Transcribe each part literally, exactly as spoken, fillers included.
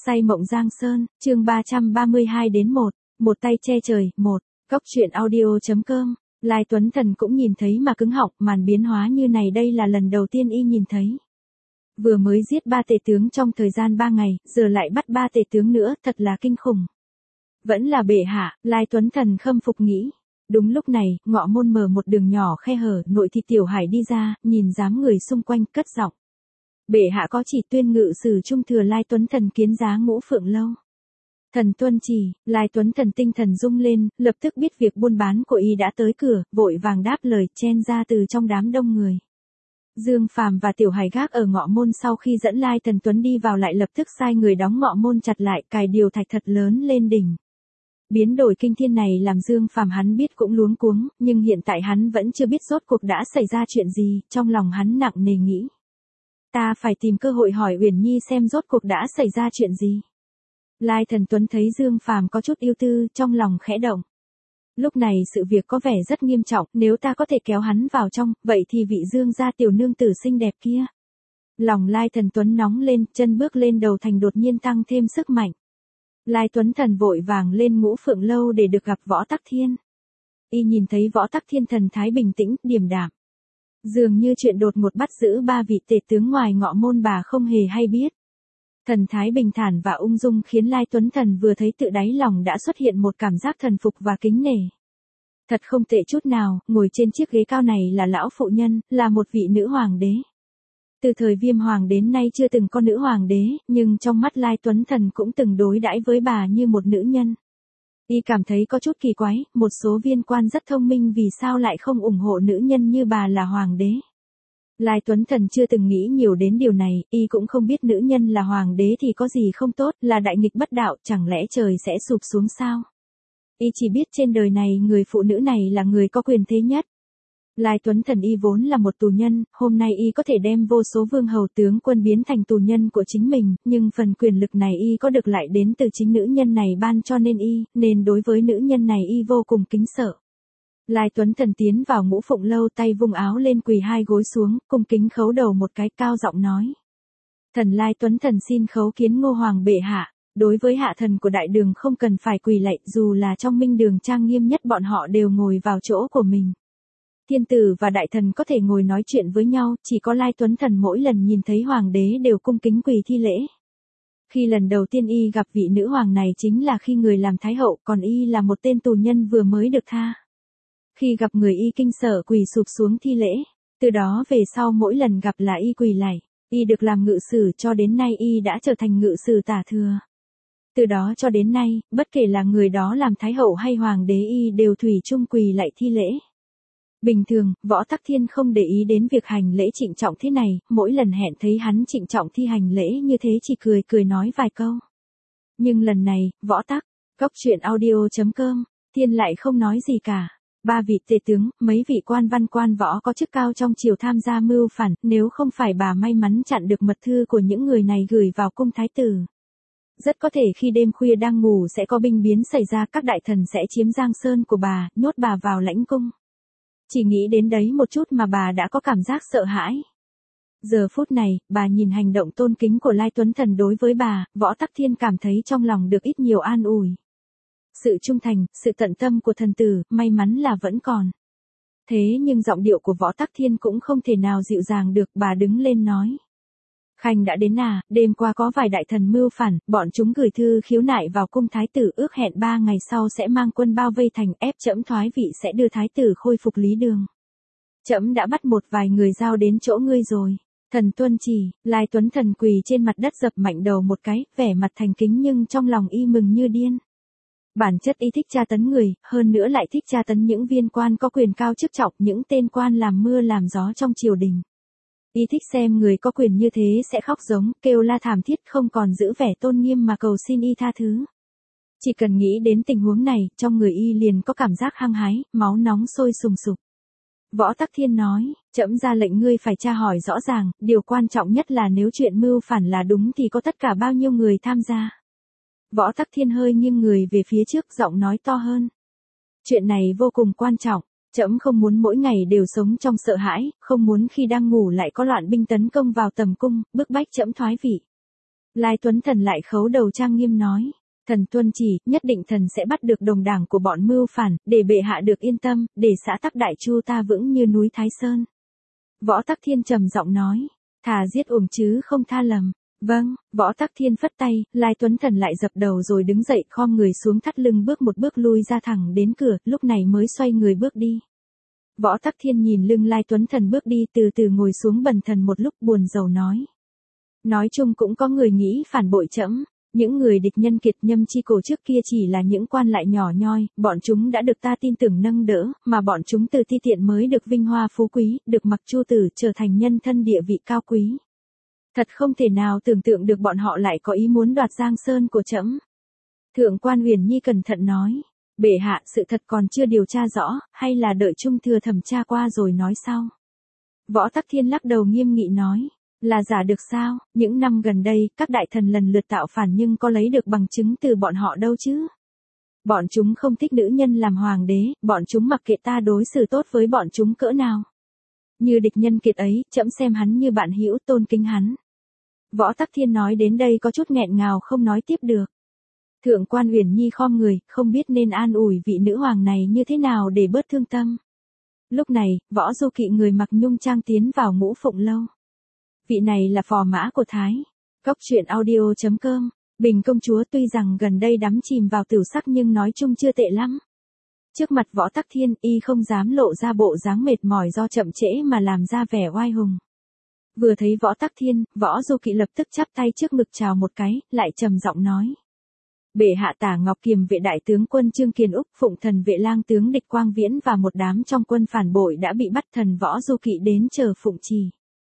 Say mộng Giang Sơn, chương ba trăm ba mươi hai đến một, một tay che trời, một, Cốc truyện audio.com, Lai Tuấn Thần cũng nhìn thấy mà cứng họng, màn biến hóa như này đây là lần đầu tiên y nhìn thấy. Vừa mới giết ba tể tướng trong thời gian ba ngày, giờ lại bắt ba tể tướng nữa, thật là kinh khủng. Vẫn là bệ hạ, Lai Tuấn Thần khâm phục nghĩ. Đúng lúc này, ngọ môn mở một đường nhỏ khe hở, nội thị Tiểu Hải đi ra, nhìn dám người xung quanh, cất giọng. Bệ hạ có chỉ tuyên ngự sử trung thừa Lai Tuấn Thần kiến giá Ngũ Phượng lâu. Thần tuân chỉ, Lai Tuấn Thần tinh thần rung lên, lập tức biết việc buôn bán của y đã tới cửa, vội vàng đáp lời, chen ra từ trong đám đông người. Dương Phàm và Tiểu Hải gác ở ngọ môn sau khi dẫn Lai Thần Tuấn đi vào lại lập tức sai người đóng ngọ môn chặt lại, cài điều thạch thật lớn lên đỉnh. Biến đổi kinh thiên này làm Dương Phàm hắn biết cũng luống cuống, nhưng hiện tại hắn vẫn chưa biết rốt cuộc đã xảy ra chuyện gì, trong lòng hắn nặng nề nghĩ. Ta phải tìm cơ hội hỏi Uyển Nhi xem rốt cuộc đã xảy ra chuyện gì. Lai Thần Tuấn thấy Dương Phàm có chút ưu tư, trong lòng khẽ động. Lúc này sự việc có vẻ rất nghiêm trọng, nếu ta có thể kéo hắn vào trong, vậy thì vị Dương gia tiểu nương tử xinh đẹp kia. Lòng Lai Thần Tuấn nóng lên, chân bước lên đầu thành đột nhiên tăng thêm sức mạnh. Lai Tuấn Thần vội vàng lên Ngũ Phượng lâu để được gặp Võ Tắc Thiên. Y nhìn thấy Võ Tắc Thiên thần thái bình tĩnh, điềm đạm. Dường như chuyện đột ngột bắt giữ ba vị tể tướng ngoài ngọ môn bà không hề hay biết. Thần thái bình thản và ung dung khiến Lai Tuấn Thần vừa thấy tự đáy lòng đã xuất hiện một cảm giác thần phục và kính nể. Thật không tệ chút nào, ngồi trên chiếc ghế cao này là lão phụ nhân, là một vị nữ hoàng đế. Từ thời Viêm Hoàng đến nay chưa từng có nữ hoàng đế, nhưng trong mắt Lai Tuấn Thần cũng từng đối đãi với bà như một nữ nhân. Y cảm thấy có chút kỳ quái, một số viên quan rất thông minh vì sao lại không ủng hộ nữ nhân như bà là hoàng đế. Lai Tuấn Thần chưa từng nghĩ nhiều đến điều này, y cũng không biết nữ nhân là hoàng đế thì có gì không tốt, là đại nghịch bất đạo, chẳng lẽ trời sẽ sụp xuống sao? Y chỉ biết trên đời này người phụ nữ này là người có quyền thế nhất. Lai Tuấn Thần y vốn là một tù nhân, hôm nay y có thể đem vô số vương hầu tướng quân biến thành tù nhân của chính mình, nhưng phần quyền lực này y có được lại đến từ chính nữ nhân này ban cho nên y, nên đối với nữ nhân này y vô cùng kính sợ. Lai Tuấn Thần tiến vào Ngũ Phụng lâu, tay vung áo lên quỳ hai gối xuống, cung kính khấu đầu một cái, cao giọng nói. Thần Lai Tuấn Thần xin khấu kiến Ngô Hoàng bệ hạ, đối với hạ thần của đại đường không cần phải quỳ lạy, dù là trong minh đường trang nghiêm nhất bọn họ đều ngồi vào chỗ của mình. Thiên tử và đại thần có thể ngồi nói chuyện với nhau, chỉ có Lai Tuấn Thần mỗi lần nhìn thấy hoàng đế đều cung kính quỳ thi lễ. Khi lần đầu tiên y gặp vị nữ hoàng này chính là khi người làm thái hậu, còn y là một tên tù nhân vừa mới được tha. Khi gặp người y kinh sợ quỳ sụp xuống thi lễ, từ đó về sau mỗi lần gặp là y quỳ lạy, y được làm ngự sử cho đến nay y đã trở thành ngự sử tả thừa. Từ đó cho đến nay, bất kể là người đó làm thái hậu hay hoàng đế y đều thủy chung quỳ lạy thi lễ. Bình thường, Võ Tắc Thiên không để ý đến việc hành lễ trịnh trọng thế này, mỗi lần hẹn thấy hắn trịnh trọng thi hành lễ như thế chỉ cười cười nói vài câu. Nhưng lần này, Võ Tắc, Cốc truyện audio.com, Thiên lại không nói gì cả. Ba vị tể tướng, mấy vị quan văn quan võ có chức cao trong triều tham gia mưu phản, nếu không phải bà may mắn chặn được mật thư của những người này gửi vào cung thái tử. Rất có thể khi đêm khuya đang ngủ sẽ có binh biến xảy ra, các đại thần sẽ chiếm Giang Sơn của bà, nhốt bà vào lãnh cung. Chỉ nghĩ đến đấy một chút mà bà đã có cảm giác sợ hãi. Giờ phút này, bà nhìn hành động tôn kính của Lai Tuấn Thần đối với bà, Võ Tắc Thiên cảm thấy trong lòng được ít nhiều an ủi. Sự trung thành, sự tận tâm của thần tử, may mắn là vẫn còn. Thế nhưng giọng điệu của Võ Tắc Thiên cũng không thể nào dịu dàng được, bà đứng lên nói. Khanh đã đến à, đêm qua có vài đại thần mưu phản, bọn chúng gửi thư khiếu nại vào cung thái tử, ước hẹn ba ngày sau sẽ mang quân bao vây thành, ép trẫm thoái vị sẽ đưa thái tử khôi phục lý đường. Trẫm đã bắt một vài người giao đến chỗ ngươi rồi. Thần tuân chỉ, Lai Tuấn Thần quỳ trên mặt đất dập mạnh đầu một cái, vẻ mặt thành kính nhưng trong lòng y mừng như điên. Bản chất y thích tra tấn người, hơn nữa lại thích tra tấn những viên quan có quyền cao chức trọng, những tên quan làm mưa làm gió trong triều đình. Y thích xem người có quyền như thế sẽ khóc giống, kêu la thảm thiết, không còn giữ vẻ tôn nghiêm mà cầu xin y tha thứ. Chỉ cần nghĩ đến tình huống này, trong người y liền có cảm giác hăng hái, máu nóng sôi sùng sục. Võ Tắc Thiên nói, trẫm ra lệnh ngươi phải tra hỏi rõ ràng, điều quan trọng nhất là nếu chuyện mưu phản là đúng thì có tất cả bao nhiêu người tham gia. Võ Tắc Thiên hơi nghiêng người về phía trước, giọng nói to hơn. Chuyện này vô cùng quan trọng, trẫm không muốn mỗi ngày đều sống trong sợ hãi, không muốn khi đang ngủ lại có loạn binh tấn công vào tầm cung, bức bách trẫm thoái vị. Lai Tuấn Thần lại khấu đầu trang nghiêm nói. Thần tuân chỉ, nhất định thần sẽ bắt được đồng đảng của bọn mưu phản, để bệ hạ được yên tâm, để xã Tắc Đại Chu ta vững như núi Thái Sơn. Võ Tắc Thiên trầm giọng nói. Thà giết uổng chứ không tha lầm. Vâng, Võ Tắc Thiên phất tay, Lai Tuấn Thần lại dập đầu rồi đứng dậy khom người xuống thắt lưng bước một bước lui ra thẳng đến cửa, lúc này mới xoay người bước đi. Võ Tắc Thiên nhìn lưng Lai Tuấn Thần bước đi từ từ ngồi xuống bần thần một lúc buồn rầu nói. Nói chung cũng có người nghĩ phản bội trẫm, những người địch nhân kiệt nhâm chi cổ trước kia chỉ là những quan lại nhỏ nhoi, bọn chúng đã được ta tin tưởng nâng đỡ, mà bọn chúng từ ti tiện mới được vinh hoa phú quý, được mặc chu tử trở thành nhân thân địa vị cao quý. Thật không thể nào tưởng tượng được bọn họ lại có ý muốn đoạt Giang Sơn của trẫm. Thượng quan Uyển Nhi cẩn thận nói. Bệ hạ, sự thật còn chưa điều tra rõ, hay là đợi trung thừa thẩm tra qua rồi nói sau. Võ Tắc Thiên lắc đầu nghiêm nghị nói. Là giả được sao, những năm gần đây, các đại thần lần lượt tạo phản nhưng có lấy được bằng chứng từ bọn họ đâu chứ. Bọn chúng không thích nữ nhân làm hoàng đế, bọn chúng mặc kệ ta đối xử tốt với bọn chúng cỡ nào. Như địch nhân kiệt ấy, trẫm xem hắn như bạn hữu, tôn kính hắn. Võ Tắc Thiên nói đến đây có chút nghẹn ngào không nói tiếp được. Thượng quan Uyển Nhi khom người, không biết nên an ủi vị nữ hoàng này như thế nào để bớt thương tâm. Lúc này, Võ Du Kỵ người mặc nhung trang tiến vào Ngũ Phụng Lâu. Vị này là phò mã của Thái. Cốc truyện audio chấm com. Bình công chúa tuy rằng gần đây đắm chìm vào tửu sắc nhưng nói chung chưa tệ lắm. Trước mặt Võ Tắc Thiên, y không dám lộ ra bộ dáng mệt mỏi do chậm trễ mà làm ra vẻ oai hùng. Vừa thấy Võ Tắc Thiên, Võ Du Kỵ lập tức chắp tay trước ngực chào một cái, lại trầm giọng nói. Bệ hạ Tả Ngọc Kiềm vệ đại tướng quân Trương Kiền Úc, Phụng Thần vệ lang tướng địch Quang Viễn và một đám trong quân phản bội đã bị bắt, thần Võ Du Kỵ đến chờ phụng trì.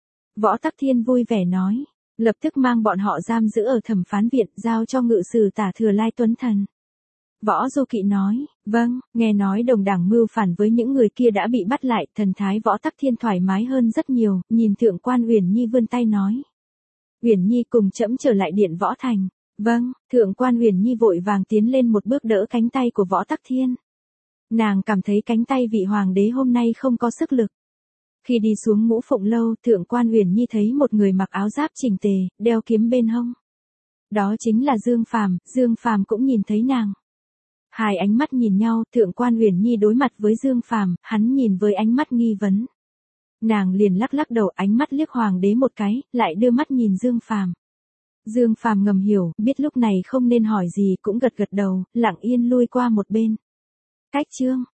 Võ Tắc Thiên vui vẻ nói, lập tức mang bọn họ giam giữ ở thẩm phán viện, giao cho ngự sử Tả Thừa Lai Tuấn Thần. Võ Du Kỵ nói, vâng, nghe nói đồng đảng mưu phản với những người kia đã bị bắt lại, thần thái Võ Tắc Thiên thoải mái hơn rất nhiều, nhìn Thượng quan Uyển Nhi vươn tay nói. Uyển Nhi cùng trẫm trở lại điện Võ Thành. Vâng, Thượng quan Uyển Nhi vội vàng tiến lên một bước đỡ cánh tay của Võ Tắc Thiên. Nàng cảm thấy cánh tay vị hoàng đế hôm nay không có sức lực. Khi đi xuống Ngũ Phụng Lâu, Thượng quan Uyển Nhi thấy một người mặc áo giáp chỉnh tề, đeo kiếm bên hông. Đó chính là Dương Phàm, Dương Phàm cũng nhìn thấy nàng. Hai ánh mắt nhìn nhau, Thượng quan Uyển Nhi đối mặt với Dương Phàm, hắn nhìn với ánh mắt nghi vấn. Nàng liền lắc lắc đầu, ánh mắt liếc hoàng đế một cái, lại đưa mắt nhìn Dương Phàm. Dương Phàm ngầm hiểu, biết lúc này không nên hỏi gì cũng gật gật đầu, lặng yên lui qua một bên. Cách chương